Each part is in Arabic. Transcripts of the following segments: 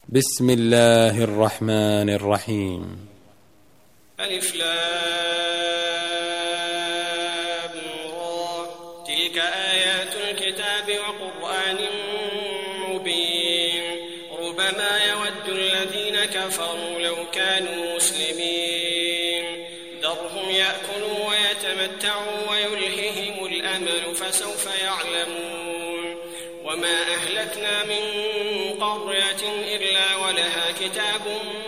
بسم الله الرحمن الرحيم. ألف لام را. تلك آيات الكتاب وقرآن مبين. ربما يود الذين كفروا لو كانوا مسلمين. ذرهم يأكلوا ويتمتعوا ويلههم الأمل فسوف يعلمون. وما أهلكنا من قرية إلا ولها كتاب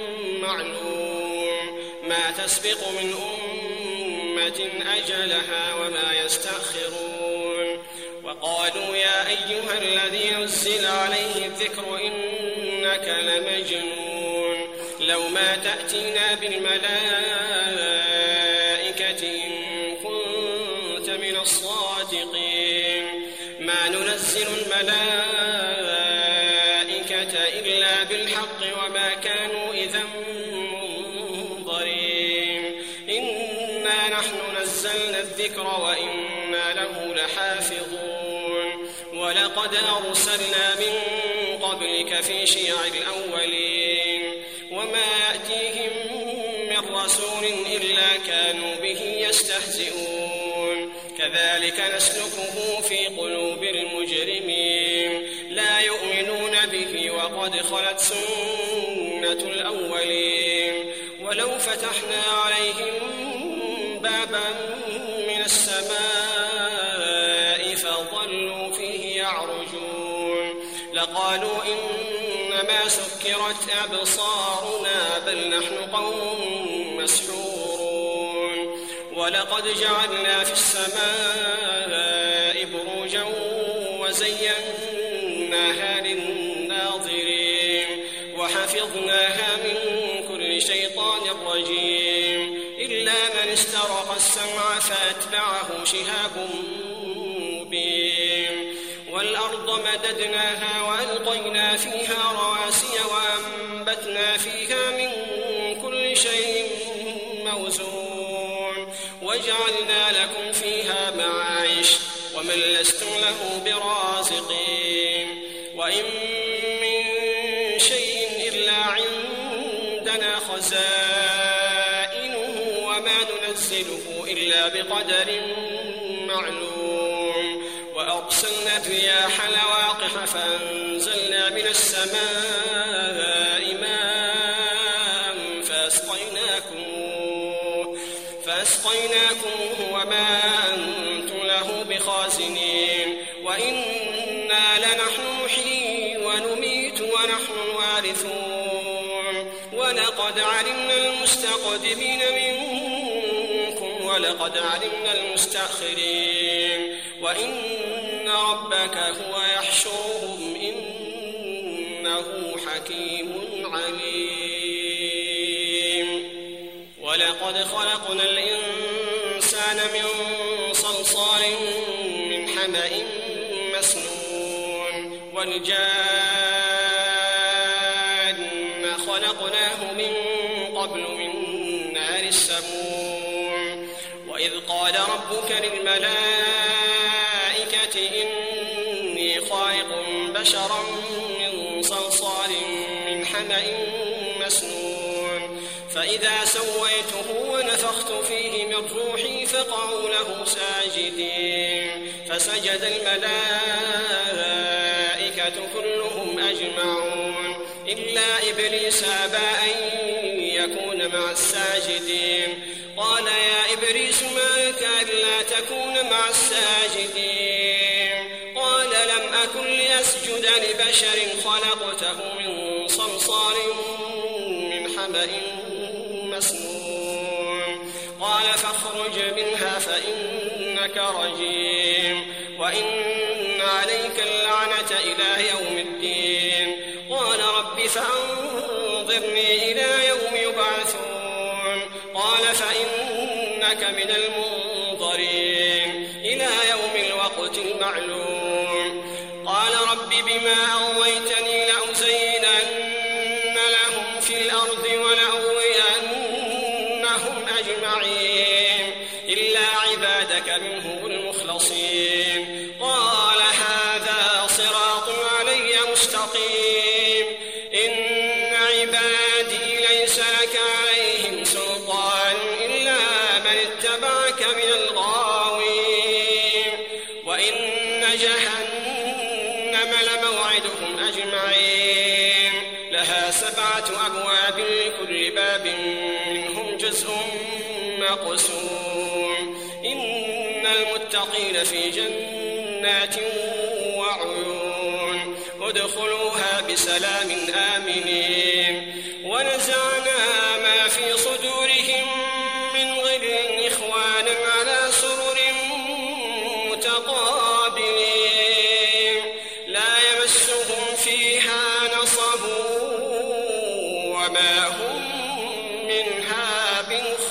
معلوم. ما تسبق من أمة أجلها وما يستأخرون. وقالوا يا أيها الذي نزل عليه الذكر إنك لمجنون. لو ما تأتينا بالملائكة إن كنت من الصادقين. ما ننزل الملائكة إلا بالحق وما كانوا إذا منظرين. إنا نحن نزلنا الذكر وإنا له لحافظون. ولقد أرسلنا من قبلك في شيع الأولين. وما يأتيهم من رسول إلا كانوا به يستهزئون. كذلك نسلكه في قلوب المجرمين. لا يؤمنون به وقد خلت سنة الأولين. ولو فتحنا عليهم بابا من السماء فظلوا فيه يعرجون لقالوا إنما سكرت أبصارنا بل نحن قوم مسحورون. ولقد جعلنا في السماء بروجا وزيناها للناظرين وحفظناها من كل شيطان رجيم إلا من استرق السمع فأتبعه شهاب مبين. والأرض مددناها وألقينا فيها رواسي وأنبتنا فيها من كل شيء موزون وجعلنا لكم فيها معايش ومن لستم له برازقين. وإن من شيء إلا عندنا خزائنه وما ننزله إلا بقدر معلوم. وأرسلنا الرياح لواقح فأنزلنا من السماء ماء فأسقيناكموه وما أنتم له بخازنين. وإنا لنحن نحيي ونميت ونحن الوارثون. ولقد علمنا المستقدمين منكم ولقد علمنا المستأخرين. وإن ربك هو يحشرهم إنه حكيم عليم. ولقد خلقنا الإنسان من صلصال من حمأ مسنون. والجان خلقناه من قبل من نار السموم. وإذ قال ربك للملائكة إني خالق بشرا من صلصال من حمأ مسنون. فإذا سويته ونفخت فيه من روحي فقعوا له ساجدين. فسجد الملائكة كلهم أجمعون إلا إبليس أبى أن يكون مع الساجدين. قال يا إبليس ما لك ألا تكون مع الساجدين؟ قال لم أكن لأسجد لبشر خلقته من صلصال من حمأ مسنون. قال فاخرج منها فإنك رجيم وإن عليك اللعنة إلى يوم الدين. قال رب فأنظرني إلى يوم يبعثون. قال فإنك من المنظرين إلى يوم الوقت المعلوم. قال رب بما أغويتني لأزينن لهم في الأرض ولأغوينهم أجمعين إلا عبادك منهم المخلصين. قال هذا صراط علي مستقيم. إن عبادي ليس لك عليهم سلطان إلا من اتبعك من الغاوين وإن جهنم لموعدهم أجمعين لها 7 أبواب لكل باب منهم جزء مقسوم إن المتقين في جنات وعيون ادخلوها بسلام آمنين ونزعنا ما في صدورهم من غل إخوانا على سرر متقابلين لا يمسهم فيها نصب وما هم منها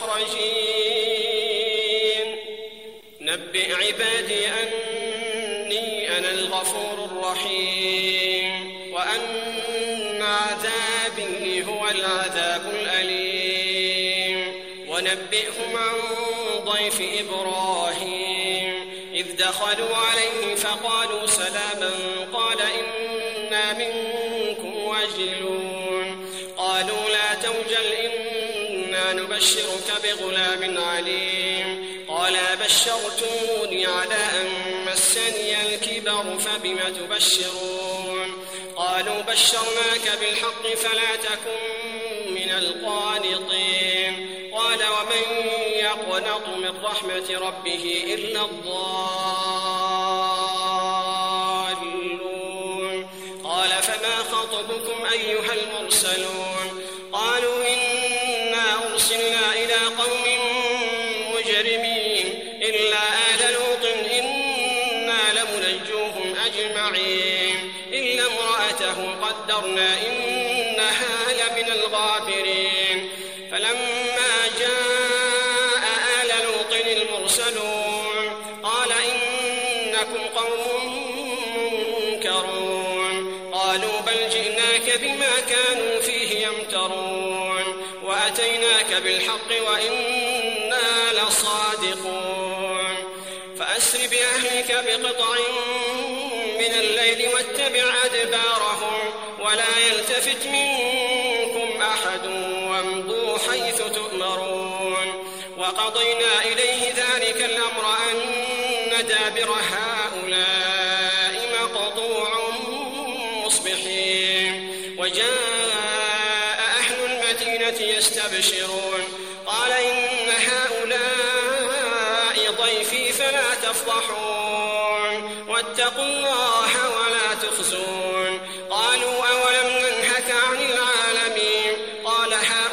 بمخرجين نبئ عبادي أني أنا الغفور الرحيم وأن عذابي هو العذاب الأليم ونبئهم عن ضيف إبراهيم إذ دخلوا عليه فقالوا سلاما قال إنا منكم وجلون قالوا لا توجل إنا نبشرك بغلام عليم قال بشرتموني على أن مسني الكبر فبم تبشرون قالوا بشرناك بالحق فلا تكن من القانطين قال ومن يقنط من رحمة ربه إلا الضالون قال فما خطبكم أيها المرسلون قالوا إنا أرسلنا إلى قوم مجرمين إلا آل لوط إنا لمنجوهم أجمعين إلا امرأته قدرنا إنها لمن الغابرين فلما جاء آل لوط المرسلون قال إنكم قوم منكرون قالوا بل جئناك بما كانوا فيه يمترون وأتيناك بالحق وإنا لصادقون فأسر بأهلك بقطع من الليل واتبع أدبارهم ولا يلتفت منكم أحد وامضوا حيث تؤمرون وقضينا إليه ذلك الأمر أن دابر هؤلاء مقطوع مصبحين وجاء أهل المدينة يستبشرون قال إن هؤلاء ضيفي فلا تفضحون واتقوا الله ولا تخزون قالوا أولم ننهك عن العالمين قال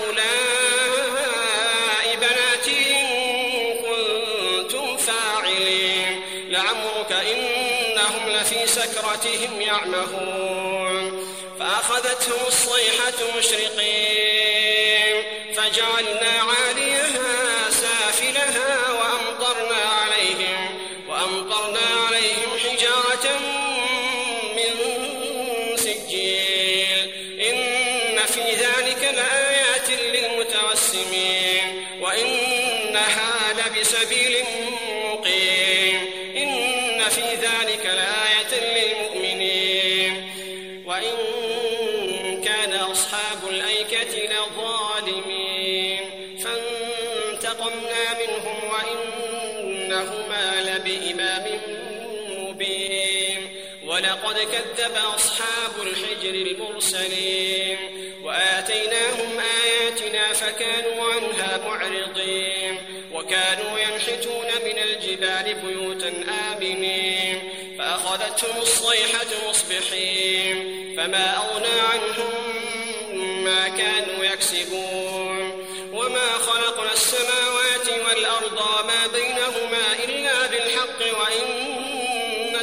هؤلاء بناتي إن كنتم فاعلين لعمرك إنهم لفي سكرتهم يعمهون فأخذتهم الصيحة مشرقين فجعلنا عاليها سافلها وأمطرنا عليهم حجارة من سجيل إن في ذلك لآيات للمتوسمين وإنها لبسبيل مقيم إن في ذلك لآية للمؤمنين وإن كان أصحاب الأيكة لظالمين فانتقمنا منهم وإنهما لبإمام مبين ولقد كذب أصحاب الحجر المرسلين وآتيناهم آياتنا فكانوا عنها معرضين وكانوا ينحتون من الجبال بيوتا آمنين فأخذتهم الصيحة مصبحين فما أغنى عنهم ما كانوا يكسبون وما خلقنا السماوات والأرض وما بينهما إلا بالحق وإن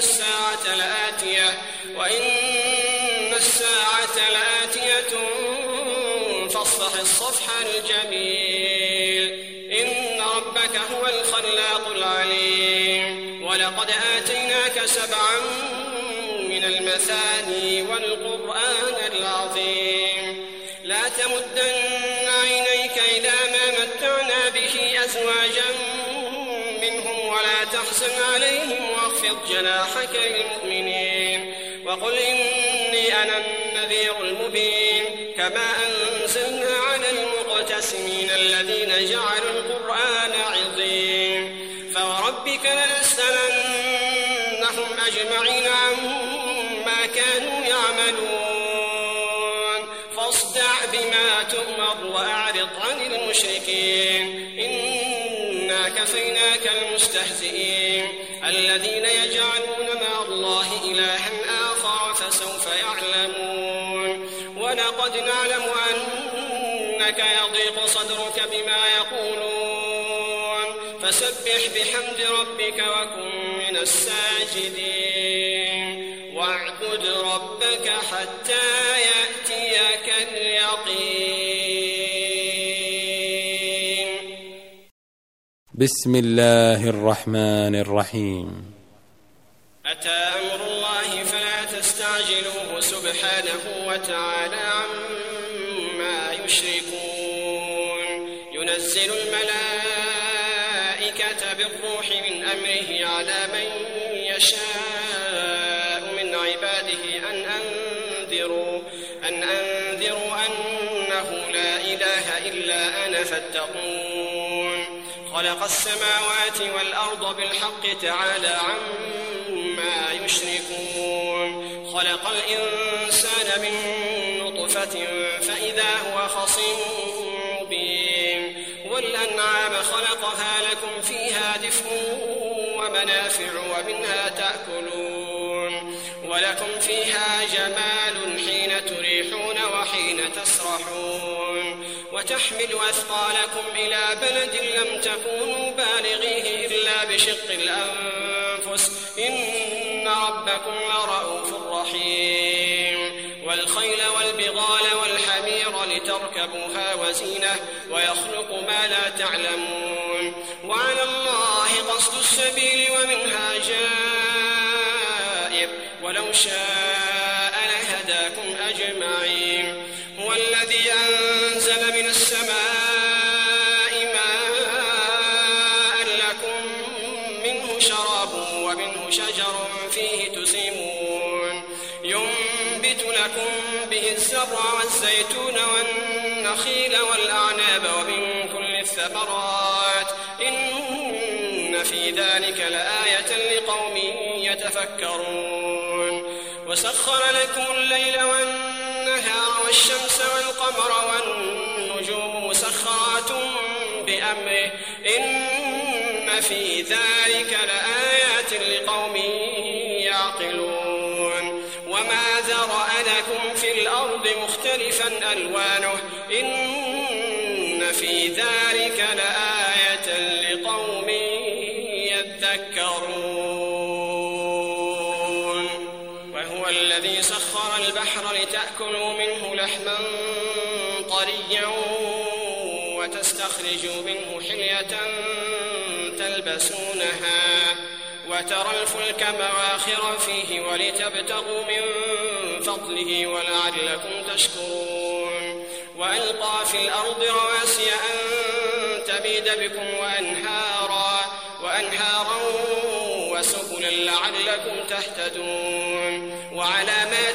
الساعة لآتية فاصفح الصفح الجميل إن ربك هو الخلاق العليم ولقد آتيناك 7 من المثاني والقرآن العظيم لا تمدن عينيك إلى ما متعنا به أزواجا منهم ولا تحزن عليهم واخفض جناحك للمؤمنين وقل إني أنا النذير المبين كما المقتسمين الذين جعلوا القرآن عضين فوربك لنسألنهم أجمعين عما كانوا يعملون فاصدع بما تؤمر وأعرض عن المشركين إنا كفيناك المستهزئين الذين يجعلون مع الله إلها آخر فسوف يعلمون ولقد نعلم أنك يضيق صدرك بما يقولون فسبح بحمد ربك وكن من الساجدين واعبد ربك حتى يأتيك اليقين. بسم الله الرحمن الرحيم. أتى أمر الله فلا تستعجلوه سبحانه وتعالى عما يشركون ينزل الملائكة بالروح من أمره على من يشاء من عباده أن أنذروا أنه لا إله إلا أنا فاتقون خلق السماوات والأرض بالحق تعالى عما يشركون خلق الإنسان من نطفة فإذا هو خصيم مبين والأنعام خلقها لكم فيها دفء ومنافع ومنها تأكلون ولكم فيها جمال حين تريحون وحين تسرحون وتحمل أثقالكم إلى بلد لم تكونوا بالغيه إلا بشق الأنفس إن ربكم لرؤوف رحيم والخيل والبغال والحمير لتركبوها وزينة ويخلق ما لا تعلمون وعلى الله قصد السبيل ومنها جائر ولو شاء لهداكم أجمعين هو الذي أنزل من السماء ماء لكم منه شراب ومنه شجر فيه تسيمون ينبت لكم به الزرع والزيتون والنخيل والأعناب ومن كل الثمرات إن في ذلك لآية لقوم يتفكرون وسخر لكم الليل والنهار والشمس والقمر والنجوم مسخرات بأمره إن في ذلك لآيات لقوم يعقلون وما ذرأ لكم في الأرض مختلفا ألوانه إن في ذلك لآية لقوم يذكرون وهو الذي سخر البحر لتأكلوا منه لحما طريا وتستخرجوا منه حلية تلبسونها وترى الفلك مواخر فيه ولتبتغوا من فضله ولعلكم تشكرون وألقى في الأرض رواسي أن تميد بكم وأنهارا وسبلا لعلكم تهتدون وعلامات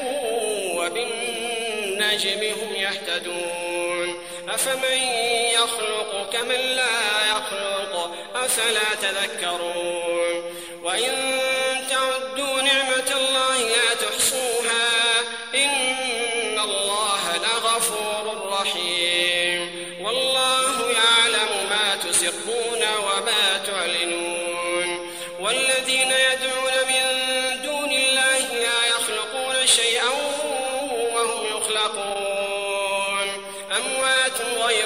وبالنجم هم يهتدون أفمن يخلق كمن لا يخلق أفلا تذكرون وإن تعدوا نعمة الله لا تحصوها إن الله لغفور رحيم والله يعلم ما تسرون وما تعلنون والذين يدعون من دون الله لا يخلقون شيئا وهم يخلقون أموات غير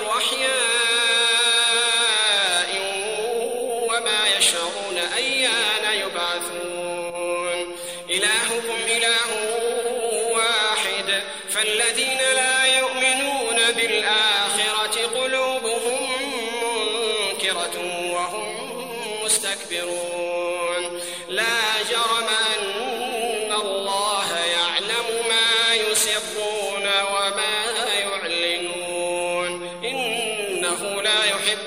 أحياء وما يشعرون أيان يبعثون إلهكم إله واحد فالذين لا يؤمنون بالآخرة قلوبهم منكرة وهم مستكبرون لا جرم أن الله يعلم ما يسرون وما يعلنون إنه لا يحب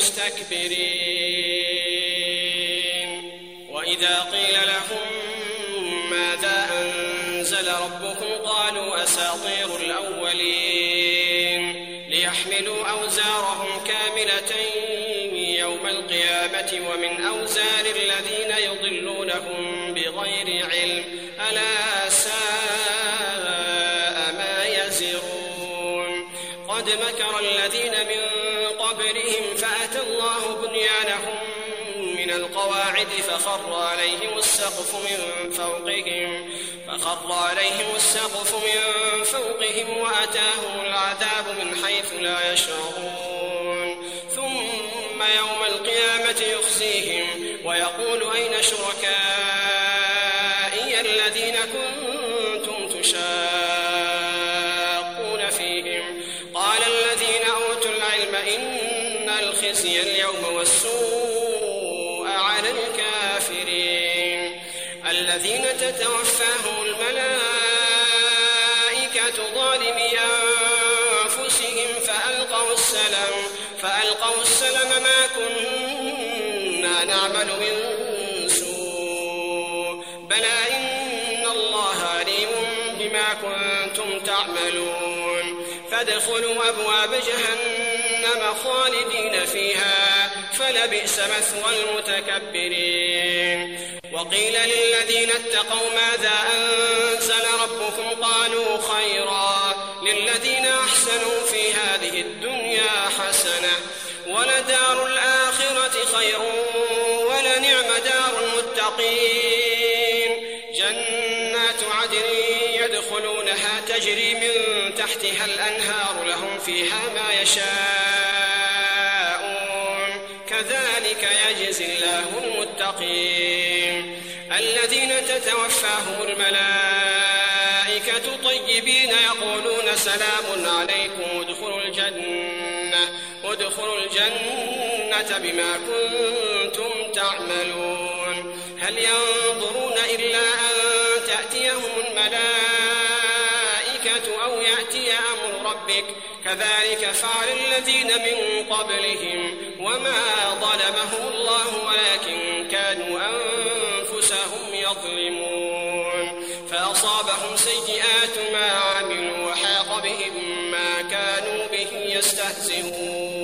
المستكبرين وإذا قيل لهم ماذا أنزل ربكم قالوا أساطير الأولين ليحملوا أوزارهم كاملة يوم القيامة ومن أوزار الذين يضلونهم بغير علم ألا ساء ما يزرون قد مكر الذين من قبلهم فأتى الله بنيانهم من القواعد فخر عليهم السقف من فوقهم وأتاهم العذاب من حيث لا يشعرون ثم يوم القيامة يخزيهم ويقول أين شركائي الذين كنتم تشاقون فيهم قال الذين أوتوا العلم إن الخزي اليوم والسوء على الكافرين الذين تتوفاهم الملائكة ظالمي أنفسهم فألقوا السلم ما كنا نعمل من سوء بلى إن الله عليم بما كنتم تعملون فادخلوا أبواب جهنم خالدين فيها فلبئس مثوى المتكبرين وقيل للذين اتقوا ماذا أنزل ربكم قالوا خيرا للذين أحسنوا في هذه الدنيا حسنة ولدار الآخرة خير ولنعم دار المتقين جنات عدن يدخلونها تجري من تحتها الأنهار لهم فيها ما يشاءون كذلك يجزي الله المتقين الذين تتوفاهم الملائكة طيبين يقولون سلام عليكم ادخلوا الجنة بما كنتم تعملون هل ينظرون إلا أن تأتيهم الملائكة أو يأتي أمر ربك كذلك فعل الذين من قبلهم وما ظلمهم الله ولكن كانوا أنفسهم يظلمون فأصابهم سيئات ما عملوا وحاق بهم ما كانوا به يستهزئون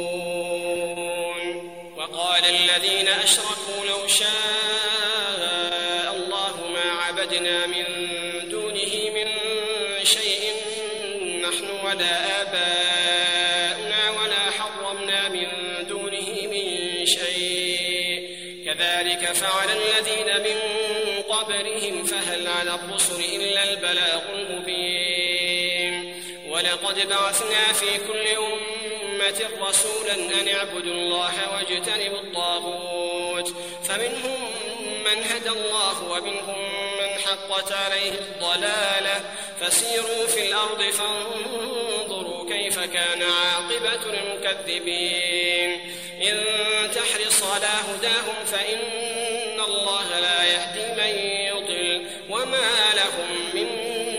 وقال الذين أشركوا لو شاء الله ما عبدنا من دونه من شيء نحن ولا آباؤنا ولا حرمنا من دونه من شيء كذلك فعل الذين من قبلهم فهل على الرسل إلا البلاغ المبين ولقد بعثنا في كل أمة رسولا أن اعبدوا الله واجتنبوا الطاغوت فمنهم من هدى الله ومنهم من حقت عليه الضلالة فسيروا في الأرض فانظروا كيف كان عاقبة المكذبين إن تحرص على هداهم فإن الله لا يهدي من يضل وما لهم من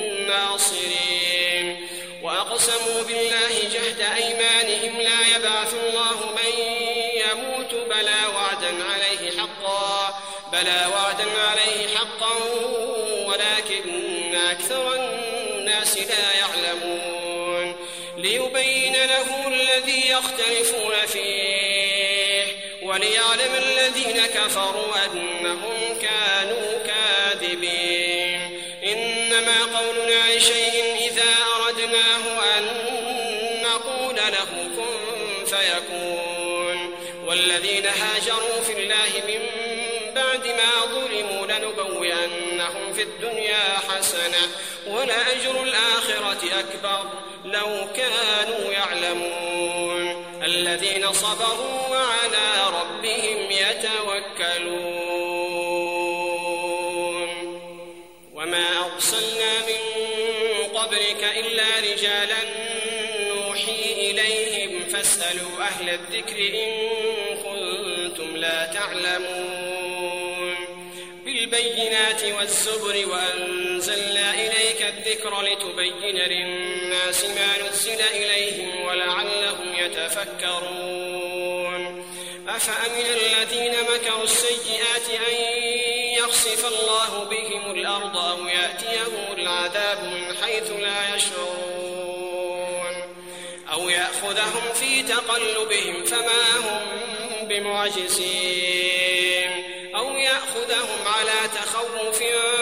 ناصرين وأقسموا بالله جهد أيمانهم لا يبعث الله من يموت بلى وعدا عليه حقا ولكن أكثر الناس لا يعلمون ليبين لهم الذي يختلفون فيه وليعلم الذين كفروا أنهم كانوا كاذبين إنما قولنا لشيء إذا أردناه أن نقول له كن فيكون والذين هاجروا في الله من بعد ما ظلموا لنبوئنهم في الدنيا حسنة ولأجر الآخرة أكبر لو كانوا يعلمون الذين صبروا وعلى ربهم يتوكلون وما أرسلنا من قبلك إلا رجالا نوحي إليهم فاسألوا أهل الذكر إن كنتم لا تعلمون بالبينات والزبر وأنزلنا إليك الذكر لتبين للناس ما نزل إليهم ولعلهم يتفكرون أفأمن الذين مكروا السيئات أن يخسف الله بهم الأرض أو يأتيهم العذاب من حيث لا يشعرون أو يأخذهم في تقلبهم فما هم بمعجزين أو يأخذهم على تخوف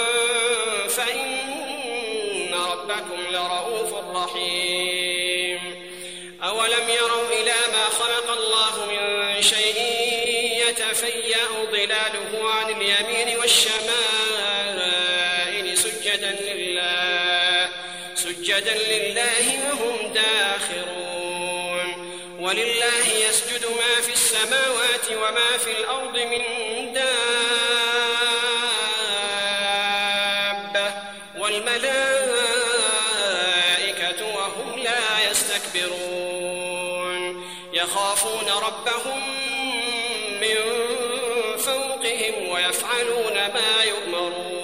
فإن ربكم لرؤوف رحيم أولم يروا إلى ما خلق الله من شيء يتفيأ ظلاله عن اليمين والشمائل سجدا لله وهم داخرون ولله يسجد ما في السماوات وما في الأرض من دابة والملائكة وهم لا يستكبرون يخافون ربهم من فوقهم ويفعلون ما يؤمرون.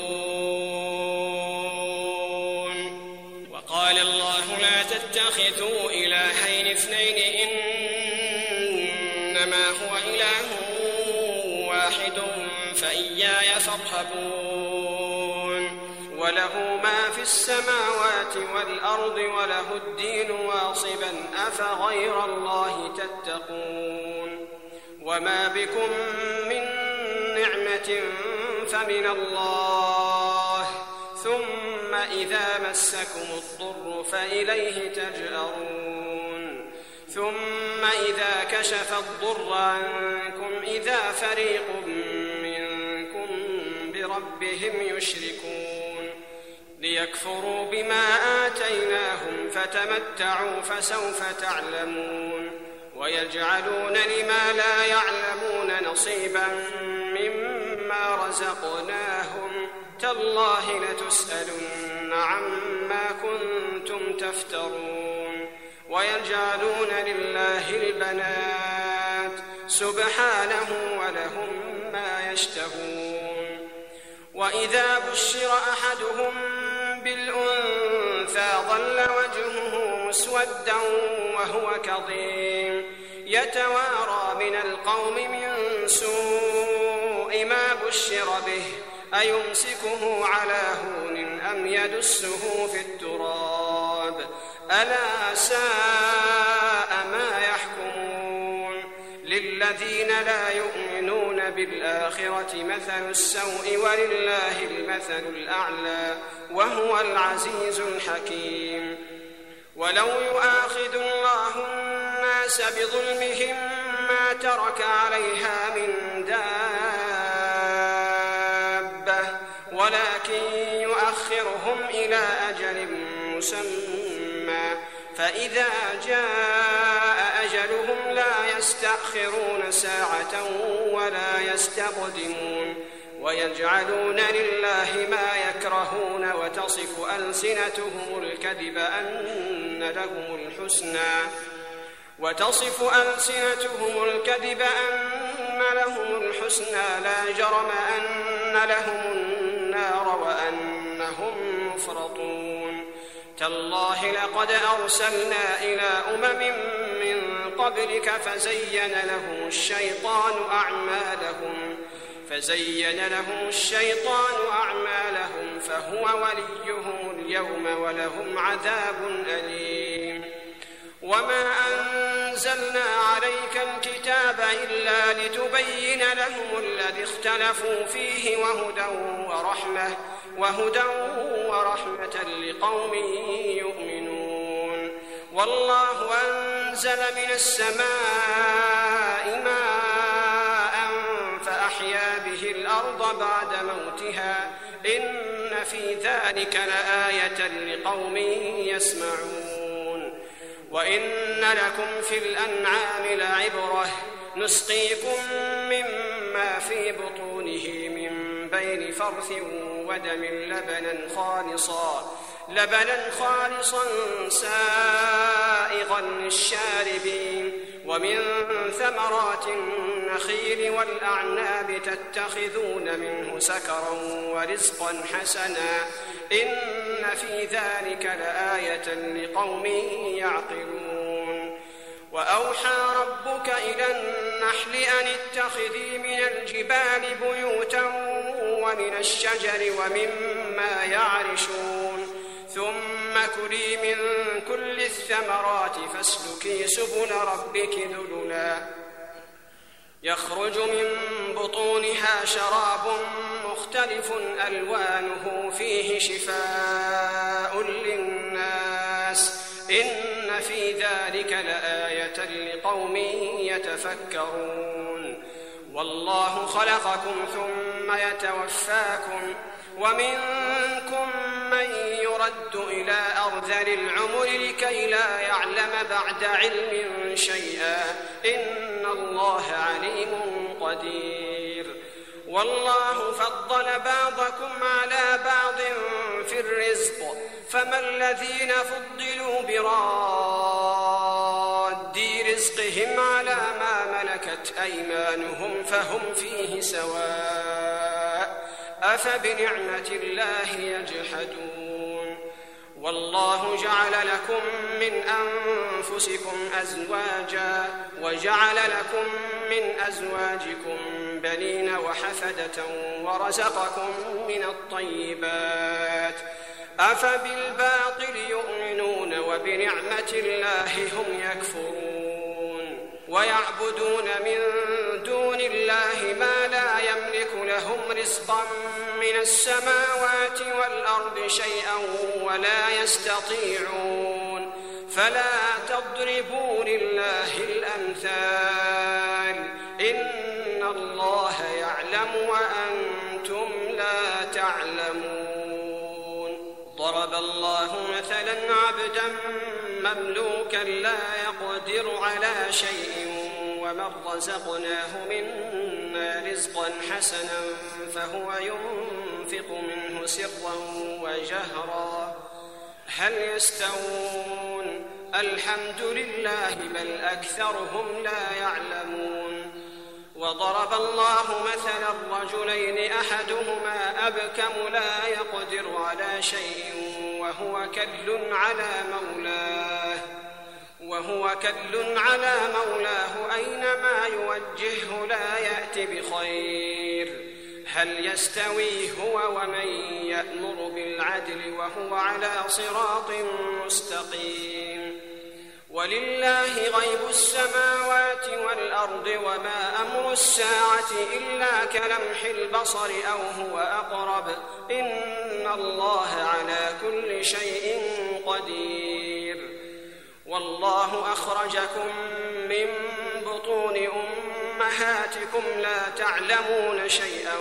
وقال الله لا تتخذوا إلهين اثنين إنما هو إله واحد فإياي فارهبون وله ما في السماوات والأرض وله الدين واصبا أفغير الله تتقون وما بكم من نعمة فمن الله ثم إذا مسكم الضر فإليه تجأرون ثم إذا كشف الضر عنكم إذا فريق منكم بربهم يشركون ليكفروا بما آتيناهم فتمتعوا فسوف تعلمون ويجعلون لما لا يعلمون نصيبا مما رزقناهم تالله لتسألن عما كنتم تفترون ويجعلون لله البنات سبحانه ولهم ما يشتهون وإذا بشر أحدهم بالأنثى ظل وجهه مسودا وهو كظيم يتوارى من القوم من سوء ما بشر به أيمسكه على هون أم يدسه في التراب ألا ساء ما يحكمون للذين لا يؤمنون بالآخرة مثل السوء ولله المثل الأعلى وهو العزيز الحكيم ولو يؤاخذ الله الناس بظلمهم ما ترك عليها من دابة ولكن يؤخرهم إلى أجل مسمى فإذا جاء أجلهم لا يستأخرون ساعة ولا يستقدمون ويجعلون لله ما يكرهون وتصف ألسنتهم الكذب أن لهم الحسنى لا جرم أن لهم النار وأنهم مفرطون تالله لقد أرسلنا إلى أمم من قبلك فزين لهم الشيطان أعمالهم فهو وليهم اليوم ولهم عذاب أليم وما أنزلنا عليك الكتاب إلا لتبين لهم الذي اختلفوا فيه وهدى ورحمة لقوم يؤمنون والله أنزل من السماء ماء فأحيا به الأرض بعد موتها إن في ذلك لآية لقوم يسمعون وإن لكم في الأنعام لعبرة نسقيكم مما في بطونه من بين فرث ودم لبنا خالصا سائغا للشاربين ومن ثمرات النخيل والأعناب تتخذون منه سكرا ورزقا حسنا إن في ذلك لآية لقوم يعقلون وأوحى ربك إلى النحل أن اتخذي من الجبال بيوتا ومن الشجر ومما يعرشون ثم كلي من كل الثمرات فاسلكي سبل ربك ذللا يخرج من بطونها شراب مختلف ألوانه فيه شفاء للناس إن في ذلك لآية لقوم يتفكرون والله خلقكم ثم يتوفاكم ومنكم من يرد إلى أرذل العمر لكي لا يعلم بعد علم شيئا إن الله عليم قدير والله فضل بعضكم على بعض في الرزق فما الذين فضلوا براد رزقهم على ما ملكت أيمانهم فهم فيه سواء أفبنعمة الله يجحدون والله جعل لكم من أنفسكم أزواجا وجعل لكم من أزواجكم بنين وحفدة ورزقكم من الطيبات أفبالباطل يؤمنون وبنعمة الله هم يكفرون ويعبدون من دون الله ما لا يملك لهم رزقا من السماوات والأرض شيئا ولا يستطيعون فلا تضربوا لله الأمثال إن الله يعلم وأنتم لا تعلمون ضرب الله مثلا عبدا مملوكا لا يقدر على شيء ومن رزقناه منا رزقا حسنا فهو ينفق منه سرا وجهرا هل يستوون الحمد لله بل أكثرهم لا يعلمون وضرب الله مثلا رجلين أحدهما أبكم لا يقدر على شيء وهو كل على مولاه أينما يوجهه لا يأتي بخير هل يستوي هو ومن يأمر بالعدل وهو على صراط مستقيم ولله غيب السماوات والأرض وما أمر الساعة إلا كلمح البصر أو هو أقرب إن الله على كل شيء قدير والله أخرجكم من بطون أمهاتكم لا تعلمون شيئا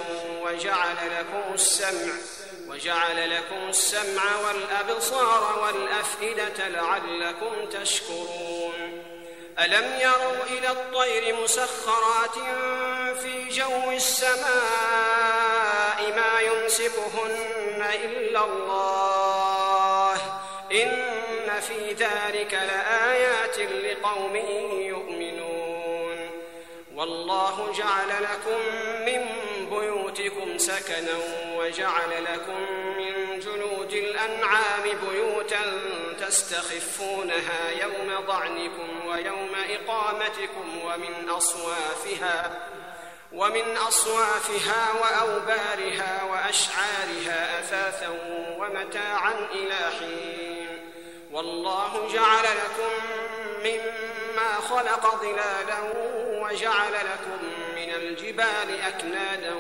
وجعل لكم السمع والأبصار والأفئدة لعلكم تشكرون ألم يروا إلى الطير مسخرات في جو السماء ما يمسكهن إلا الله إن في ذلك لآيات لقوم يؤمنون والله جعل لكم من بيوتكم سكنا وجعل لكم من جلود الأنعام بيوتا تستخفونها يوم ضعنكم ويوم إقامتكم ومن أصوافها وأوبارها وأشعارها أثاثا ومتاعا إلى حين والله جعل لكم مما خلق ظلالا وجعل لكم من الجبال أكنادا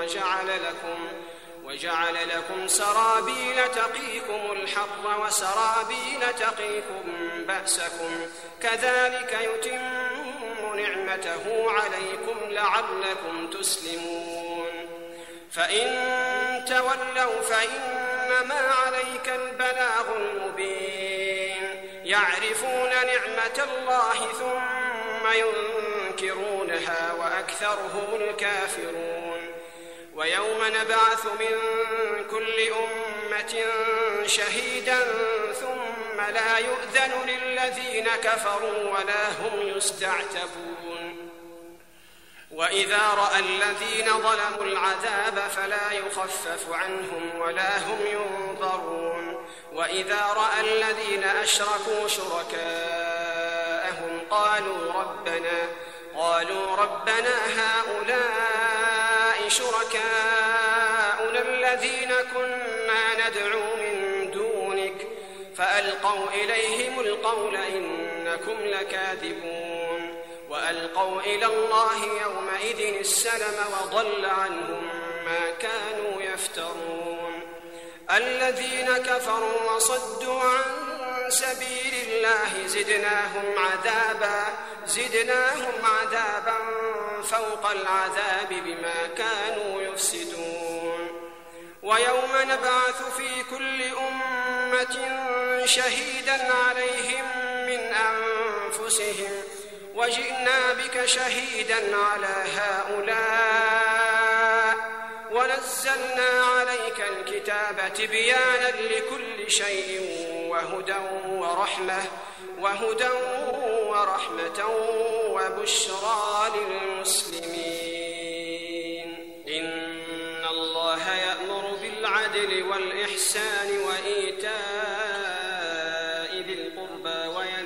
وجعل لكم سرابيل تقيكم الحر وسرابيل تقيكم بأسكم كذلك يتم نعمته عليكم لعلكم تسلمون فإن تولوا فإنما عليك البلاغ المبين يعرفون نعمة الله ثم ينكرونها وأكثرهم الكافرون ويوم نبعث من كل أمة شهيدا ثم لا يؤذن للذين كفروا ولا هم يستعتبون وإذا رأى الذين ظلموا العذاب فلا يخفف عنهم ولا هم ينظرون وإذا رأى الذين أشركوا شركاءهم قالوا ربنا هؤلاء شركاؤنا الذين كنا ندعو من دونك فألقوا إليهم القول إنكم لكاذبون وألقوا إلى الله يومئذ السلم وضل عنهم ما كانوا يفترون الذين كفروا وصدوا عن سبيل الله زدناهم عذابا فوق العذاب بما كانوا يفسدون ويوم نبعث في كل أمة شهيدا عليهم من أنفسهم وجئنا بك شهيدا على هؤلاء ونزلنا عليك الكتاب تبيانا لكل شيء وهدى ورحمة وبشرى للمسلمين إن الله يأمر بالعدل والإحسان وإيتاء ذي القربى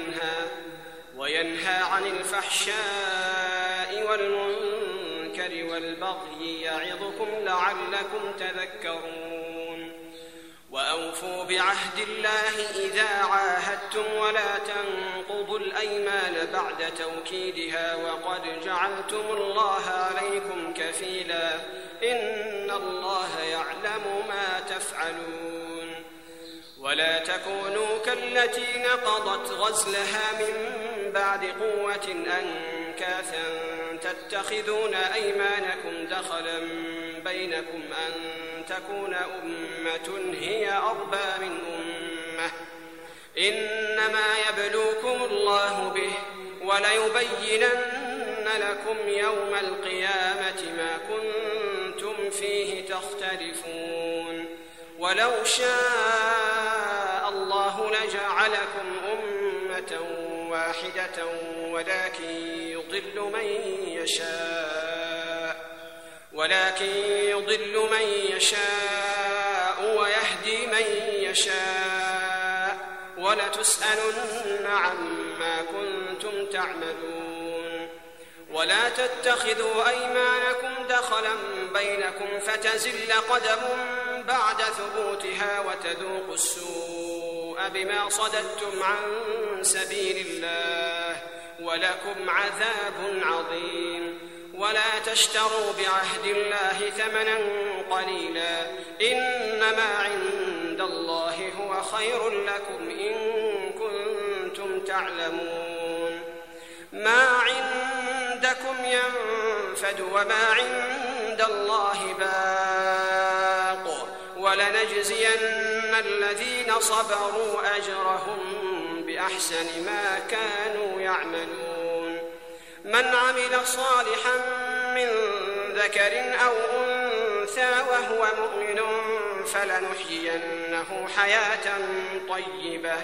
وينهى عن الفحشاء والمنكر والبغي يعظكم لعلكم تذكرون وأوفوا بعهد الله إذا عاهدتم ولا تنقضوا الأيمان بعد توكيدها وقد جعلتم الله عليكم كفيلا إن الله يعلم ما تفعلون ولا تكونوا كالتي نقضت غزلها من بعد قوة أنكاثا تتخذون أيمانكم دخلا بينكم أن تكون أمة هي أربى من أمة إنما يبلوكم الله به وليبينن لكم يوم القيامة ما كنتم فيه تختلفون ولو شاء الله لجعلكم أمة واحدة ولكن يضل من يشاء ويهدي من يشاء ولتسألن عما كنتم تعملون ولا تتخذوا أيمانكم دخلا بينكم فتزل قدم بعد ثبوتها وتذوقوا السوء بما صددتم عن سبيل الله ولكم عذاب عظيم ولا تشتروا بعهد الله ثمنا قليلا إنما عند الله هو خير لكم إن كنتم تعلمون ما عندكم ينفد وما عند الله باق ولنجزين الذين صبروا أجرهم بأحسن ما كانوا يعملون من عمل صالحا من ذكر أو أنثى وهو مؤمن فلنحيينه حياة طيبة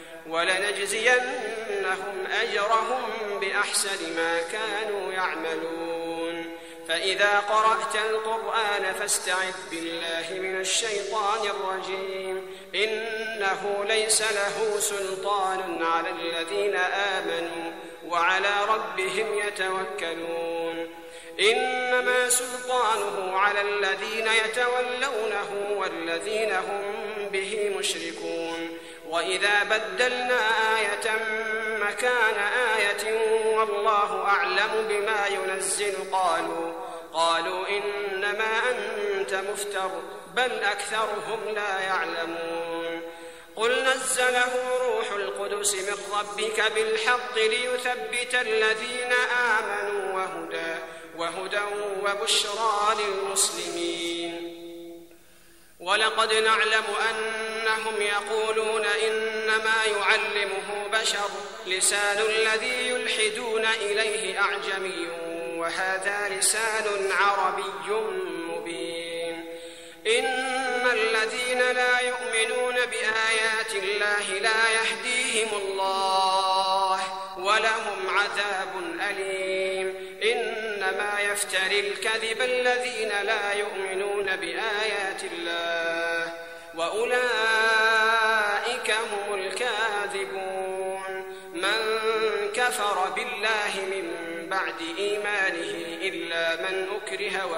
ولنجزينهم أجرهم بأحسن ما كانوا يعملون فإذا قرأت القرآن فاستعذ بالله من الشيطان الرجيم إنه ليس له سلطان على الذين آمنوا وعلى ربهم يتوكلون إنما سلطانه على الذين يتولونه والذين هم به مشركون وإذا بدلنا آية مكان آية والله أعلم بما ينزل قالوا إنما أنت مفتر بل أكثرهم لا يعلمون قل نزله روح القدس من ربك بالحق ليثبت الذين آمنوا وهدى وبشرى للمسلمين ولقد نعلم أنهم يقولون إنما يعلمه بشر لسان الذي يلحدون إليه أعجمي وهذا لسان عربي مبين إن الذين لا يؤمنون بآيات الله لا يهديهم الله ولهم عذاب أليم إنما يفتري الكذب الذين لا يؤمنون بآيات الله وأولئك هم الكاذبون من كفر بالله من بعد إيمانه إلا من أكره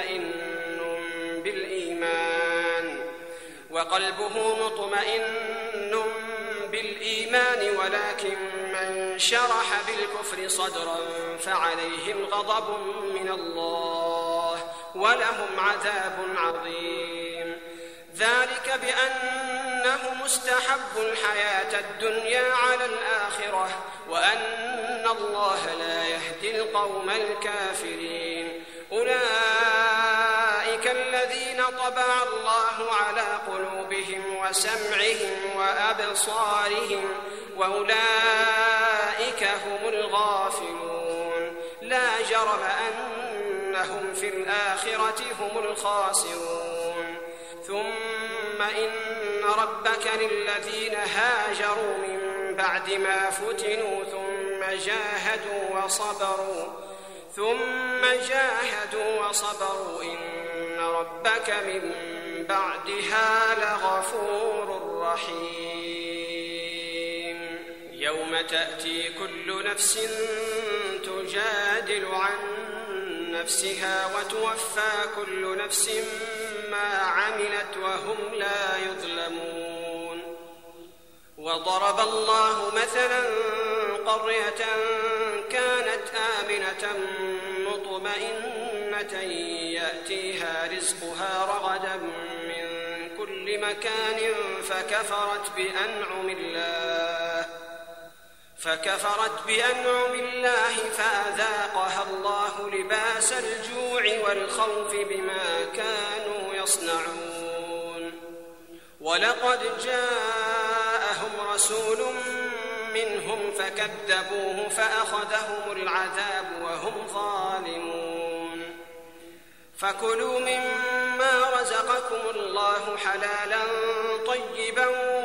وقلبه مطمئن بالإيمان ولكن من شرح بالكفر صدرا فعليهم غضب من الله ولهم عذاب عظيم. ذلك بأنهم استحبوا الحياة الدنيا على الآخرة وأن الله لا يهدي القوم الكافرين. أولئك الذين طبع الله على قلوبهم وسمعهم وأبصارهم وأولئك هم الغافلون. لا جرم أنهم في الآخرة هم الخاسرون. ثم إن ربك للذين هاجروا من بعد ما فتنوا ثم جاهدوا وصبروا إن ربك من بعدها لغفور رحيم. يوم تأتي كل نفس تجادل عن نفسها وتوفى كل نفس ما عملت وهم لا يظلمون. وضرب الله مثلا قرية كانت آمنة مطمئنة يأتيها رزقها رغدا من كل مكان فكفرت بأنعم الله فأذاقها الله لباس الجوع والخوف بما كانوا يصنعون. ولقد جاءهم رسول منهم فكذبوه فأخذهم العذاب وهم ظالمون. فكلوا مما رزقكم الله حلالا طيبا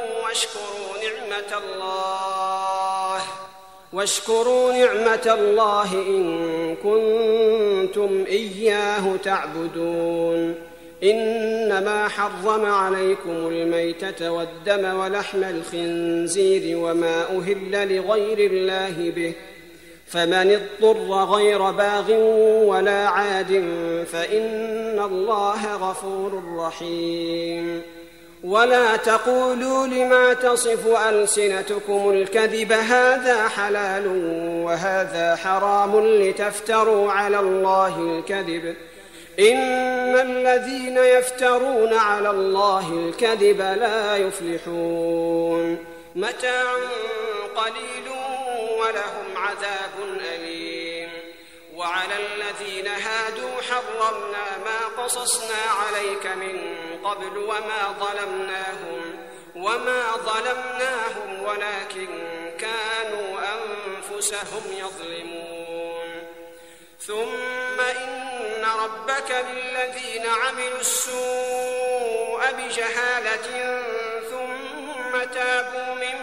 واشكروا نعمة الله إن كنتم إياه تعبدون. إنما حرم عليكم الميتة والدم ولحم الخنزير وما أهل لغير الله به، فمن اضطر غير باغ ولا عاد فإن الله غفور رحيم. ولا تقولوا لما تصف ألسنتكم الكذب هذا حلال وهذا حرام لتفتروا على الله الكذب، إن الذين يفترون على الله الكذب لا يفلحون. متاع قليل ولهم عذاب أليم. وعلى الذين هادوا حرمنا ما قصصنا عليك من قبل وما ظلمناهم ولكن كانوا أنفسهم يظلمون. ثم إن ربك للذين عملوا السوء بجهالة ثم تابوا من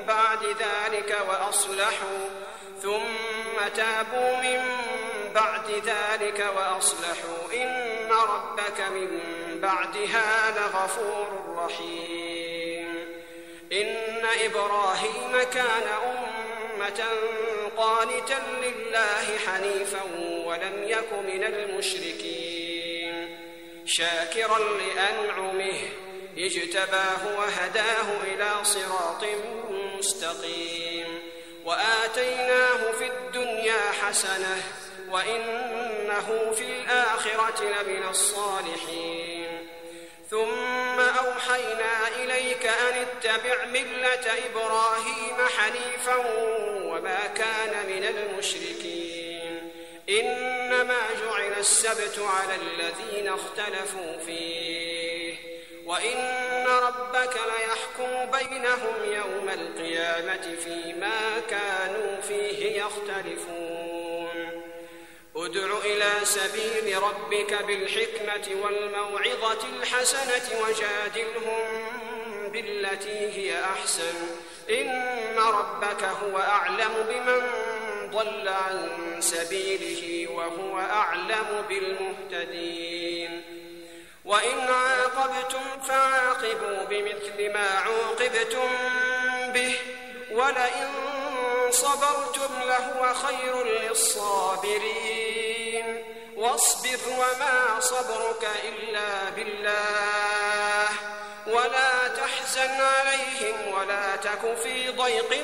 بعد ذلك وأصلحوا إن ربك من بعدها لغفور رحيم. إن إبراهيم كان أمة قانتا لله حنيفا ولم يك من المشركين، شاكرا لأنعمه اجتباه وهداه إلى صراط مستقيم. وآتيناه في الدنيا حسنة وإنه في الآخرة لمن الصالحين. ثم أوحينا إليك أن اتبع ملة إبراهيم حنيفا وما كان من المشركين. إنما جعل السبت على الذين اختلفوا فيه، وإن ربك ليحكم بينهم يوم القيامة فيما كانوا فيه يختلفون. ادع إلى سبيل ربك بالحكمة والموعظة الحسنة وجادلهم بالتي هي أحسن، إن ربك هو أعلم بمن ضل عن سبيله وهو أعلم بالمهتدين. وإن عاقبتم فعاقبوا بمثل ما عوقبتم به ولئن صبرتم لهو خير للصابرين. واصبر وما صبرك إلا بالله ولا تحزن عليهم ولا تك في ضيق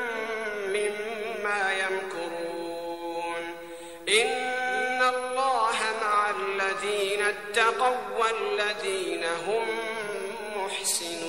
مما يمكرون إن الله مع الذين اتقوا والذين هم محسنون